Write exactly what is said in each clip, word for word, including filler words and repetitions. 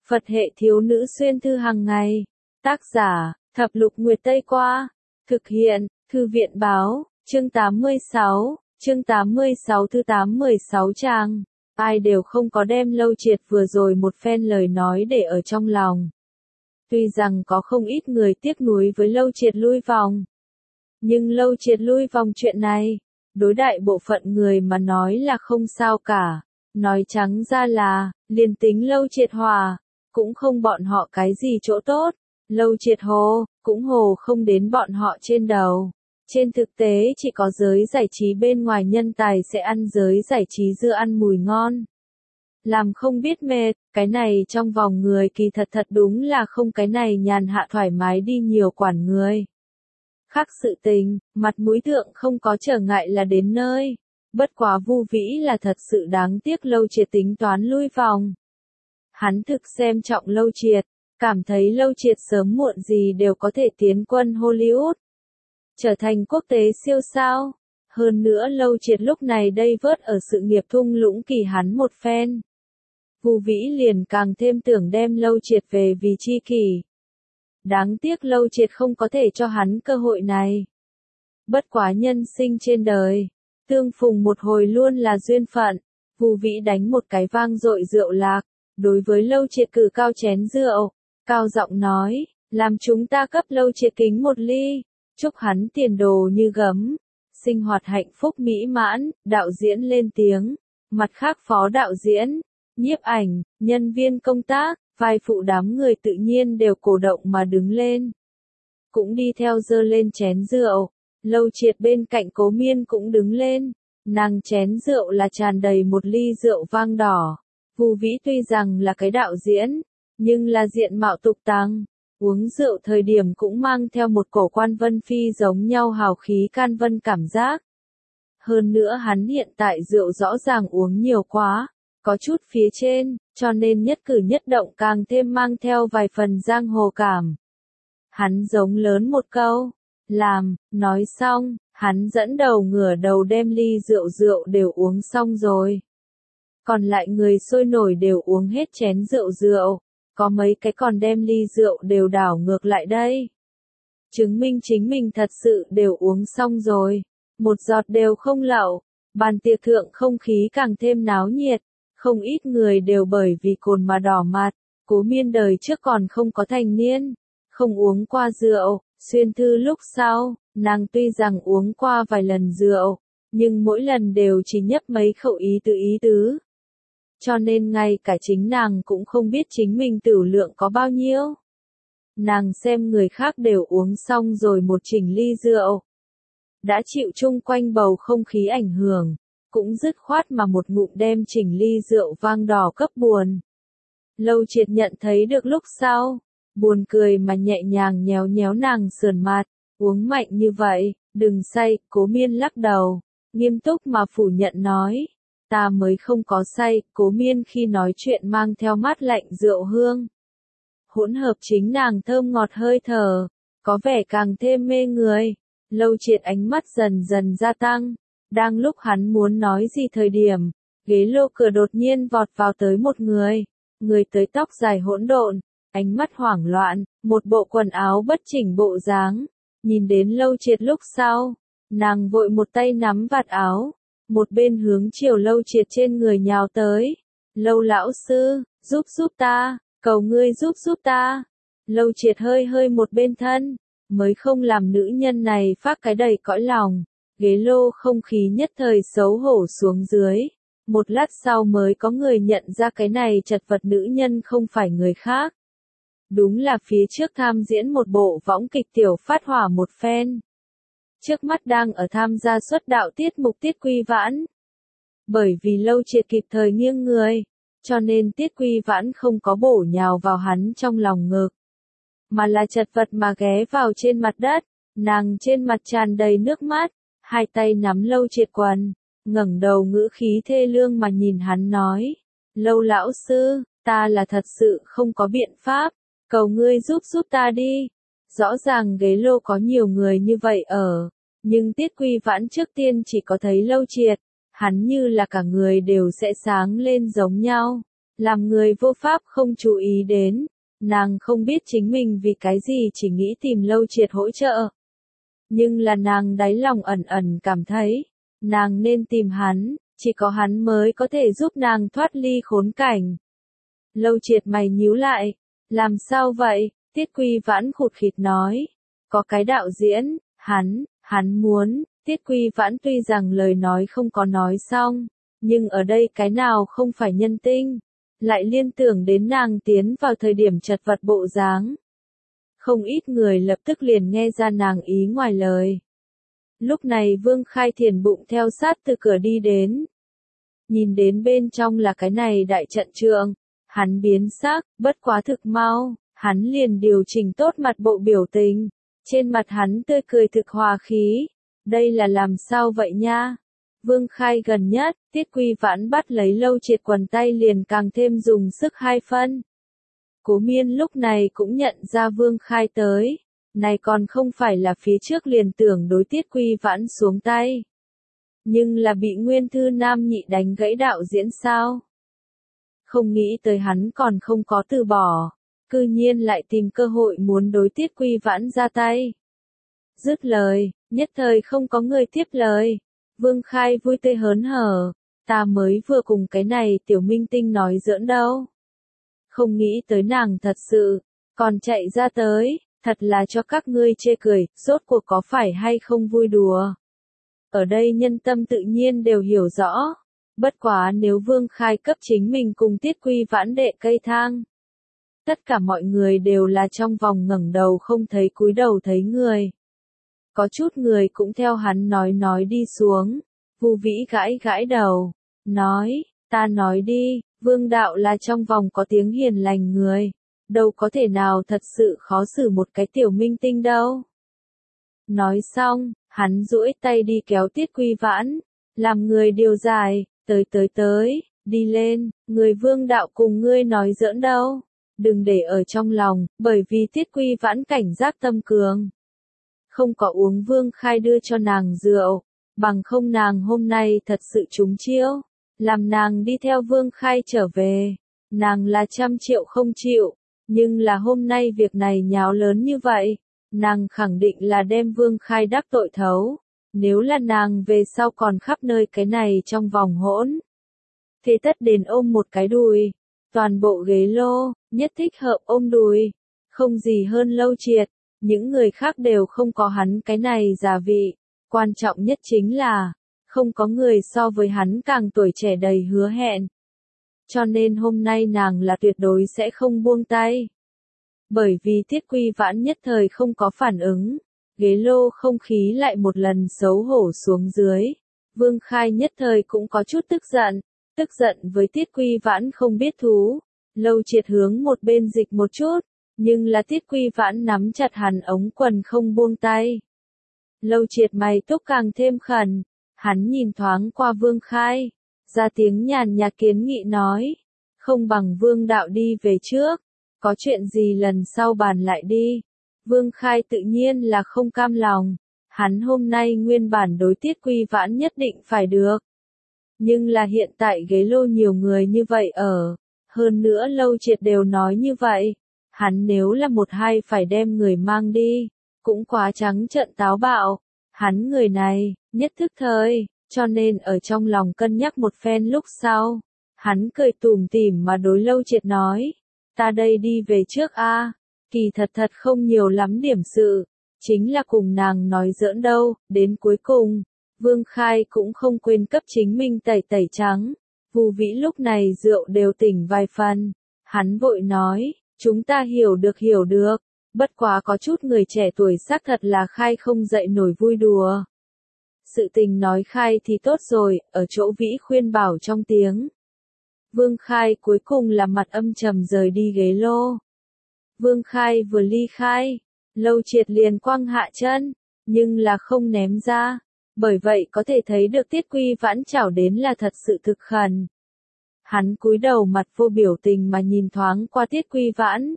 Phật hệ thiếu nữ xuyên thư hàng ngày. Tác giả, Thập lục Nguyệt Tây Qua. Thực hiện, Thư viện Báo, chương tám mươi sáu, chương tám mươi sáu thứ tám mươi sáu trang. Ai đều không có đem Lâu Triệt vừa rồi một phen lời nói để ở trong lòng. Tuy rằng có không ít người tiếc nuối với Lâu Triệt lui vòng. Nhưng Lâu Triệt lui vòng chuyện này, đối đại bộ phận người mà nói là không sao cả. Nói trắng ra là, liền tính Lâu Triệt hòa, cũng không bọn họ cái gì chỗ tốt. Lâu Triệt hồ, cũng hồ không đến bọn họ trên đầu. Trên thực tế chỉ có giới giải trí bên ngoài nhân tài sẽ ăn giới giải trí dưa ăn mùi ngon. Làm không biết mệt, cái này trong vòng người kỳ thật thật đúng là không cái này nhàn hạ thoải mái đi nhiều quản người. Khác sự tình, mặt mũi thượng không có trở ngại là đến nơi. Bất quá Vu Vĩ là thật sự đáng tiếc Lâu Triệt tính toán lui vòng. Hắn thực xem trọng Lâu Triệt, cảm thấy Lâu Triệt sớm muộn gì đều có thể tiến quân Hollywood, trở thành quốc tế siêu sao. Hơn nữa Lâu Triệt lúc này đây vớt ở sự nghiệp thung lũng kỳ hắn một phen. Vu Vĩ liền càng thêm tưởng đem Lâu Triệt về vì chi kỷ. Đáng tiếc Lâu Triệt không có thể cho hắn cơ hội này. Bất quá nhân sinh trên đời, tương phùng một hồi luôn là duyên phận. Vu Vĩ đánh một cái vang dội rượu lạc, đối với Lâu Triệt cử cao chén rượu, cao giọng nói, làm chúng ta cấp Lâu Triệt kính một ly, chúc hắn tiền đồ như gấm, sinh hoạt hạnh phúc mỹ mãn. Đạo diễn lên tiếng, mặt khác phó đạo diễn, nhiếp ảnh, nhân viên công tác, vai phụ đám người tự nhiên đều cổ động mà đứng lên. Cũng đi theo giơ lên chén rượu. Lâu Triệt bên cạnh Cố Miên cũng đứng lên, nàng chén rượu là tràn đầy một ly rượu vang đỏ. Vu Vĩ tuy rằng là cái đạo diễn, nhưng là diện mạo tục tằng, uống rượu thời điểm cũng mang theo một cổ Quan Vân Phi giống nhau hào khí can vân cảm giác. Hơn nữa hắn hiện tại rượu rõ ràng uống nhiều quá, có chút phía trên, cho nên nhất cử nhất động càng thêm mang theo vài phần giang hồ cảm. Hắn giống lớn một câu, làm, nói xong, hắn dẫn đầu ngửa đầu đem ly rượu rượu đều uống xong rồi. Còn lại người sôi nổi đều uống hết chén rượu rượu, có mấy cái còn đem ly rượu đều đảo ngược lại đây. Chứng minh chính mình thật sự đều uống xong rồi, một giọt đều không lậu. Bàn tiệc thượng không khí càng thêm náo nhiệt, không ít người đều bởi vì cồn mà đỏ mặt. Cố Miên đời trước còn không có thành niên, không uống qua rượu. Xuyên thư lúc sau, nàng tuy rằng uống qua vài lần rượu, nhưng mỗi lần đều chỉ nhấp mấy khẩu ý tứ ý tứ. Cho nên ngay cả chính nàng cũng không biết chính mình tửu lượng có bao nhiêu. Nàng xem người khác đều uống xong rồi một chỉnh ly rượu, đã chịu chung quanh bầu không khí ảnh hưởng, cũng dứt khoát mà một ngụm đem chỉnh ly rượu vang đỏ cấp buồn. Lâu Triệt nhận thấy được lúc sau, buồn cười mà nhẹ nhàng nhéo nhéo nàng sườn mặt, uống mạnh như vậy, đừng say. Cố Miên lắc đầu, nghiêm túc mà phủ nhận nói, ta mới không có say. Cố Miên khi nói chuyện mang theo mát lạnh rượu hương, hỗn hợp chính nàng thơm ngọt hơi thở, có vẻ càng thêm mê người. Lâu Triệt ánh mắt dần dần gia tăng, đang lúc hắn muốn nói gì thời điểm, ghế lô cửa đột nhiên vọt vào tới một người, người tới tóc dài hỗn độn, ánh mắt hoảng loạn, một bộ quần áo bất chỉnh bộ dáng. Nhìn đến Lâu Triệt lúc sau, nàng vội một tay nắm vạt áo, một bên hướng chiều Lâu Triệt trên người nhào tới. Lâu lão sư, giúp giúp ta, cầu ngươi giúp giúp ta. Lâu Triệt hơi hơi một bên thân, mới không làm nữ nhân này phát cái đầy cõi lòng. Ghế lô không khí nhất thời xấu hổ xuống dưới. Một lát sau mới có người nhận ra cái này chật vật nữ nhân không phải người khác. Đúng là phía trước tham diễn một bộ võng kịch tiểu phát hỏa một phen. Trước mắt đang ở tham gia xuất đạo tiết mục Tiết Quy Vãn. Bởi vì Lâu Triệt kịp thời nghiêng người, cho nên Tiết Quy Vãn không có bổ nhào vào hắn trong lòng ngực, mà là chật vật mà ghé vào trên mặt đất. Nàng trên mặt tràn đầy nước mắt, hai tay nắm Lâu Triệt quần, ngẩng đầu ngữ khí thê lương mà nhìn hắn nói, Lâu lão sư, ta là thật sự không có biện pháp, cầu ngươi giúp giúp ta đi. Rõ ràng ghế lô có nhiều người như vậy ở, nhưng Tiết Quy Vãn trước tiên chỉ có thấy Lâu Triệt, hắn như là cả người đều sẽ sáng lên giống nhau. làm người vô pháp không chú ý đến. Nàng không biết chính mình vì cái gì chỉ nghĩ tìm Lâu Triệt hỗ trợ. Nhưng là nàng đáy lòng ẩn ẩn cảm thấy, nàng nên tìm hắn, chỉ có hắn mới có thể giúp nàng thoát ly khốn cảnh. Lâu Triệt mày nhíu lại, làm sao vậy? Tiết Quy Vãn khụt khịt nói, có cái đạo diễn, hắn, hắn muốn, Tiết Quy Vãn tuy rằng lời nói không có nói xong, nhưng ở đây cái nào không phải nhân tinh, lại liên tưởng đến nàng tiến vào thời điểm chật vật bộ dáng. Không ít người lập tức liền nghe ra nàng ý ngoài lời. Lúc này Vương Khai Thiền bụng theo sát từ cửa đi đến. Nhìn đến bên trong là cái này đại trận trường, hắn biến sắc, bất quá thực mau, hắn liền điều chỉnh tốt mặt bộ biểu tình. Trên mặt hắn tươi cười thực hòa khí. Đây là làm sao vậy nha? Vương Khai gần nhất, Tiết Quy Vãn bắt lấy Lâu Triệt quần tay liền càng thêm dùng sức hai phân. Cố Miên lúc này cũng nhận ra Vương Khai tới. Này còn không phải là phía trước liền tưởng đối Tiết Quy Vãn xuống tay. Nhưng là bị Nguyên Thư Nam Nhị đánh gãy đạo diễn sao? Không nghĩ tới hắn còn không có từ bỏ. Cư nhiên lại tìm cơ hội muốn đối Tiết Quy Vãn ra tay. Dứt lời, nhất thời không có người tiếp lời. Vương Khai vui tươi hớn hở. Ta mới vừa cùng cái này tiểu minh tinh nói giỡn đâu. Không nghĩ tới nàng thật sự, còn chạy ra tới, thật là cho các ngươi chê cười, rốt cuộc có phải hay không vui đùa. Ở đây nhân tâm tự nhiên đều hiểu rõ. Bất quá nếu Vương Khai cấp chính mình cùng Tiết Quy Vãn đệ cây thang. Tất cả mọi người đều là trong vòng ngẩng đầu không thấy cúi đầu thấy người. Có chút người cũng theo hắn nói nói đi xuống. Vu Vĩ gãi gãi đầu, nói, ta nói đi, Vương đạo là trong vòng có tiếng hiền lành người, đâu có thể nào thật sự khó xử một cái tiểu minh tinh đâu. Nói xong, hắn duỗi tay đi kéo Tiết Quy Vãn, làm người điều giải, tới tới tới, đi lên, người Vương đạo cùng ngươi nói giỡn đâu, đừng để ở trong lòng, bởi vì Tiết Quy Vãn cảnh giác tâm cường. Không có uống Vương Khai đưa cho nàng rượu, bằng không nàng hôm nay thật sự trúng chiêu, làm nàng đi theo Vương Khai trở về, nàng là trăm triệu không chịu, nhưng là hôm nay việc này nháo lớn như vậy, nàng khẳng định là đem Vương Khai đắc tội thấu, nếu là nàng về sau còn khắp nơi cái này trong vòng hỗn. Thế tất đến ôm một cái đùi, toàn bộ ghế lô, nhất thích hợp ôm đùi, không gì hơn Lâu Triệt. Những người khác đều không có hắn cái này giả vị, quan trọng nhất chính là, không có người so với hắn càng tuổi trẻ đầy hứa hẹn. Cho nên hôm nay nàng là tuyệt đối sẽ không buông tay. Bởi vì Tiết Quy Vãn nhất thời không có phản ứng, ghế lô không khí lại một lần xấu hổ xuống dưới. Vương Khai nhất thời cũng có chút tức giận, tức giận với Tiết Quy Vãn không biết thú. Lâu Triệt hướng một bên dịch một chút. Nhưng là Tiết Quy Vãn nắm chặt hắn ống quần không buông tay. Lâu Triệt mày túc càng thêm khẩn, hắn nhìn thoáng qua Vương Khai, ra tiếng nhàn nhạt kiến nghị nói, không bằng Vương đạo đi về trước, có chuyện gì lần sau bàn lại đi. Vương Khai tự nhiên là không cam lòng, hắn hôm nay nguyên bản đối Tiết Quy Vãn nhất định phải được. Nhưng là hiện tại ghế lô nhiều người như vậy ở, hơn nữa Lâu Triệt đều nói như vậy. Hắn nếu là một hai phải đem người mang đi, cũng quá trắng trợn táo bạo. Hắn người này, nhất thức thời, cho nên ở trong lòng cân nhắc một phen lúc sau. Hắn cười tủm tỉm mà đối Lâu Triệt nói, ta đây đi về trước a, kỳ thật thật không nhiều lắm điểm sự, chính là cùng nàng nói giỡn đâu, đến cuối cùng, Vương Khai cũng không quên cấp chính mình tẩy tẩy trắng. Vu Vĩ lúc này rượu đều tỉnh vài phần, hắn vội nói, chúng ta hiểu được hiểu được, bất quá có chút người trẻ tuổi xác thật là khai không dậy nổi vui đùa. Sự tình nói khai thì tốt rồi, ở chỗ Vĩ khuyên bảo trong tiếng. Vương Khai cuối cùng là mặt âm trầm rời đi ghế lô. Vương Khai vừa ly khai, Lâu Triệt liền quăng hạ chân, nhưng là không ném ra, bởi vậy có thể thấy được Tiết Quy Vãn chảo đến là thật sự thực khẩn. Hắn cúi đầu mặt vô biểu tình mà nhìn thoáng qua Tiết Quy Vãn.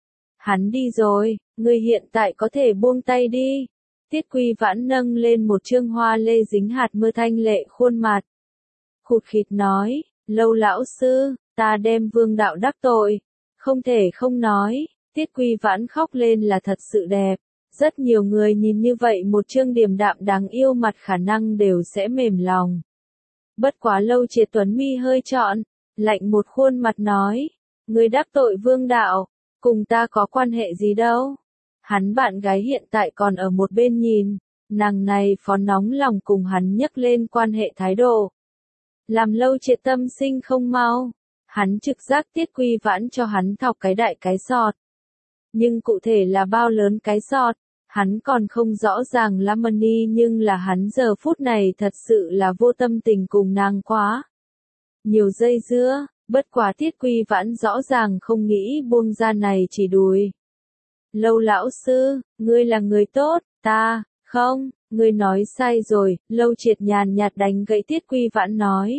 Hắn đi rồi, ngươi hiện tại có thể buông tay đi. Tiết Quy Vãn nâng lên một trương hoa lê dính hạt mưa thanh lệ khuôn mặt. Khụt khịt nói, Lâu lão sư, ta đem Vương đạo đắc tội, không thể không nói, Tiết Quy Vãn khóc lên là thật sự đẹp. Rất nhiều người nhìn như vậy một chương điềm đạm đáng yêu mặt khả năng đều sẽ mềm lòng. Bất quá Lâu Triệt Tuấn mi hơi trọn, lạnh một khuôn mặt nói, người đắc tội Vương đạo, cùng ta có quan hệ gì đâu. Hắn bạn gái hiện tại còn ở một bên nhìn, nàng này phó nóng lòng cùng hắn nhắc lên quan hệ thái độ. Làm Lâu Triệt tâm sinh không mau, hắn trực giác Tiết Quy Vãn cho hắn thọc cái đại cái sọt. Nhưng cụ thể là bao lớn cái sọt, hắn còn không rõ ràng lắm đi, nhưng là hắn giờ phút này thật sự là vô tâm tình cùng nàng quá. Nhiều dây dưa, bất quá Tiết Quy Vãn rõ ràng không nghĩ buông ra này chỉ đùi. Lâu lão sư, ngươi là người tốt, ta, không, ngươi nói sai rồi, Lâu Triệt nhàn nhạt đánh gãy Tiết Quy Vãn nói.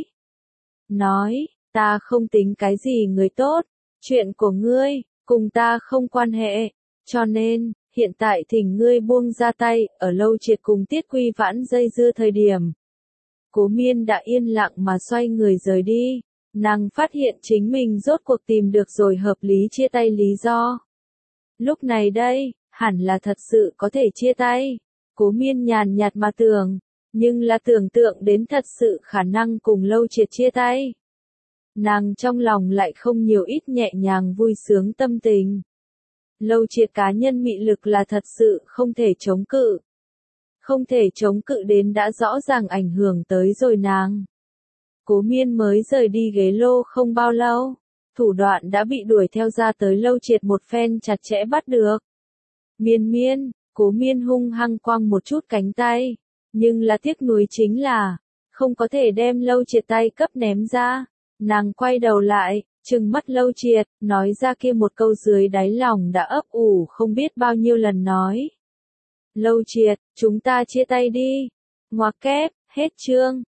Nói, ta không tính cái gì người tốt, chuyện của ngươi, cùng ta không quan hệ, cho nên, hiện tại thỉnh ngươi buông ra tay, ở Lâu Triệt cùng Tiết Quy Vãn dây dưa thời điểm. Cố Miên đã yên lặng mà xoay người rời đi, nàng phát hiện chính mình rốt cuộc tìm được rồi hợp lý chia tay lý do. Lúc này đây, hẳn là thật sự có thể chia tay. Cố Miên nhàn nhạt mà tưởng, nhưng là tưởng tượng đến thật sự khả năng cùng Lâu Triệt chia tay. Nàng trong lòng lại không nhiều ít nhẹ nhàng vui sướng tâm tình. Lâu Triệt cá nhân mị lực là thật sự không thể chống cự. Không thể chống cự đến đã rõ ràng ảnh hưởng tới rồi nàng. Cố Miên mới rời đi ghế lô không bao lâu, thủ đoạn đã bị đuổi theo ra tới Lâu Triệt một phen chặt chẽ bắt được. Miên miên, Cố Miên hung hăng quăng một chút cánh tay, nhưng là tiếc nuối chính là, không có thể đem Lâu Triệt tay cấp ném ra. Nàng quay đầu lại, trừng mắt Lâu Triệt, nói ra kia một câu dưới đáy lòng đã ấp ủ không biết bao nhiêu lần nói. Lâu Triệt, chúng ta chia tay đi. Ngoặc kép, hết chương.